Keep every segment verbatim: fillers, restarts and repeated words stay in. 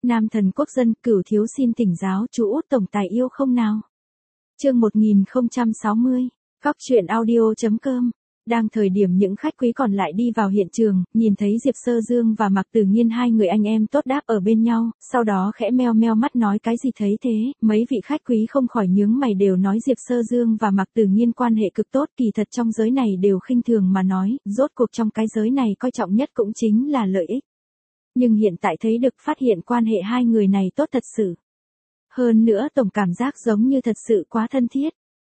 Nam thần quốc dân, Cửu thiếu xin thỉnh giáo chú Út tổng tài yêu không nào. Chương một nghìn không trăm sáu mươi, Cóc truyện audio chấm com. Đang thời điểm những khách quý còn lại đi vào hiện trường, nhìn thấy Diệp Sơ Dương và Mạc Tử Nghiên hai người anh em tốt đáp ở bên nhau, sau đó khẽ meo meo mắt nói cái gì thấy thế, mấy vị khách quý không khỏi nhướng mày đều nói Diệp Sơ Dương và Mạc Tử Nghiên quan hệ cực tốt, kỳ thật trong giới này đều khinh thường mà nói, rốt cuộc trong cái giới này coi trọng nhất cũng chính là lợi ích. Nhưng hiện tại thấy được phát hiện quan hệ hai người này tốt thật sự. Hơn nữa tổng cảm giác giống như thật sự quá thân thiết.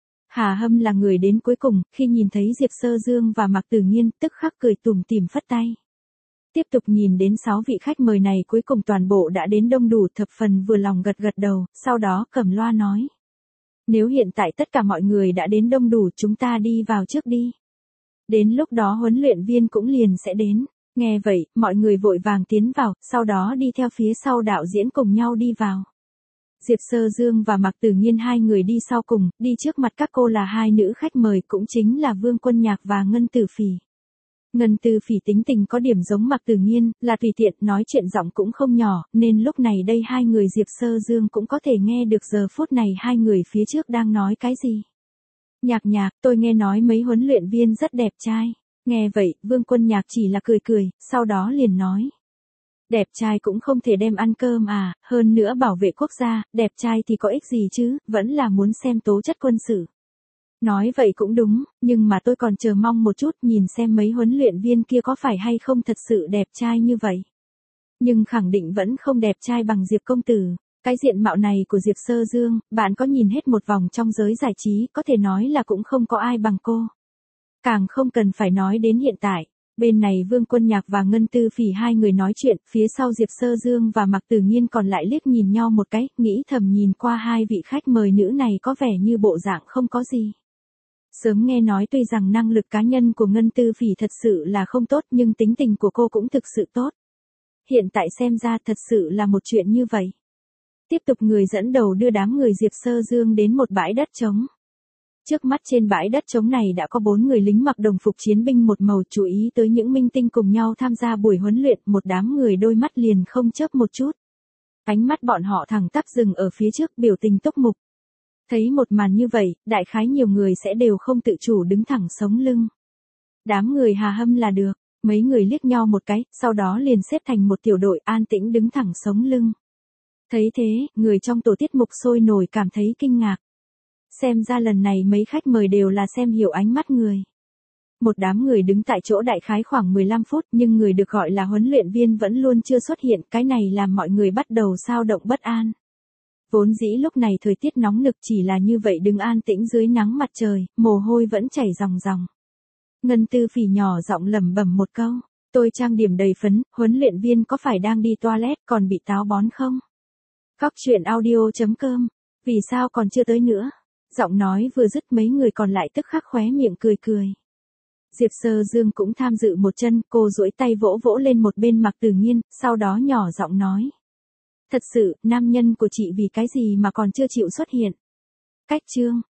Hà Hâm là người đến cuối cùng, khi nhìn thấy Diệp Sơ Dương và Mạc Tử Nghiên, tức khắc cười tủm tỉm phất tay. Tiếp tục nhìn đến sáu vị khách mời này cuối cùng toàn bộ đã đến đông đủ, thập phần vừa lòng gật gật đầu, sau đó cầm loa nói. Nếu hiện tại tất cả mọi người đã đến đông đủ chúng ta đi vào trước đi. Đến lúc đó huấn luyện viên cũng liền sẽ đến. Nghe vậy, mọi người vội vàng tiến vào, sau đó đi theo phía sau đạo diễn cùng nhau đi vào. Diệp Sơ Dương và Mạc Tử Nghiên hai người đi sau cùng, đi trước mặt các cô là hai nữ khách mời cũng chính là Vương Quân Nhạc và Ngân Tử Phỉ. Ngân Tử Phỉ tính tình có điểm giống Mạc Tử Nghiên, là tùy tiện, nói chuyện giọng cũng không nhỏ, nên lúc này đây hai người Diệp Sơ Dương cũng có thể nghe được giờ phút này hai người phía trước đang nói cái gì. Nhạc nhạc, tôi nghe nói mấy huấn luyện viên rất đẹp trai. Nghe vậy, Vương Quân Nhạc chỉ là cười cười, sau đó liền nói. Đẹp trai cũng không thể đem ăn cơm à, hơn nữa bảo vệ quốc gia, đẹp trai thì có ích gì chứ, vẫn là muốn xem tố chất quân sự. Nói vậy cũng đúng, nhưng mà tôi còn chờ mong một chút nhìn xem mấy huấn luyện viên kia có phải hay không thật sự đẹp trai như vậy. Nhưng khẳng định vẫn không đẹp trai bằng Diệp công tử. Cái diện mạo này của Diệp Sơ Dương, bạn có nhìn hết một vòng trong giới giải trí, có thể nói là cũng không có ai bằng cô. Càng không cần phải nói đến hiện tại. Bên này Vương Quân Nhạc và Ngân Tử Phỉ hai người nói chuyện, phía sau Diệp Sơ Dương và Mạc Tử Nghiên còn lại liếc nhìn nhau một cái, nghĩ thầm nhìn qua hai vị khách mời nữ này có vẻ như bộ dạng không có gì. Sớm nghe nói tuy rằng năng lực cá nhân của Ngân Tử Phỉ thật sự là không tốt nhưng tính tình của cô cũng thực sự tốt. Hiện tại xem ra thật sự là một chuyện như vậy. Tiếp tục người dẫn đầu đưa đám người Diệp Sơ Dương đến một bãi đất trống. Trước mắt trên bãi đất trống này đã có bốn người lính mặc đồng phục chiến binh một màu, chú ý tới những minh tinh cùng nhau tham gia buổi huấn luyện, một đám người đôi mắt liền không chớp một chút. Ánh mắt bọn họ thẳng tắp dừng ở phía trước, biểu tình túc mục. Thấy một màn như vậy, đại khái nhiều người sẽ đều không tự chủ đứng thẳng sống lưng. Đám người Hà Hâm là được, mấy người liếc nhau một cái, sau đó liền xếp thành một tiểu đội an tĩnh đứng thẳng sống lưng. Thấy thế, người trong tổ tiết mục sôi nổi cảm thấy kinh ngạc. Xem ra lần này mấy khách mời đều là xem hiểu ánh mắt người. Một đám người đứng tại chỗ đại khái khoảng mười lăm phút nhưng người được gọi là huấn luyện viên vẫn luôn chưa xuất hiện, cái này làm mọi người bắt đầu xao động bất an. Vốn dĩ lúc này thời tiết nóng nực chỉ là như vậy đứng an tĩnh dưới nắng mặt trời, mồ hôi vẫn chảy ròng ròng. Ngân Tử Phỉ nhỏ giọng lẩm bẩm một câu, tôi trang điểm đầy phấn, huấn luyện viên có phải đang đi toilet còn bị táo bón không? Cóc truyện audio chấm com, vì sao còn chưa tới nữa? Giọng nói vừa dứt mấy người còn lại tức khắc khóe miệng cười cười. Diệp Sơ Dương cũng tham dự một chân, cô duỗi tay vỗ vỗ lên một bên Mạc Tử Nghiên, sau đó nhỏ giọng nói. Thật sự, nam nhân của chị vì cái gì mà còn chưa chịu xuất hiện? Cách chương.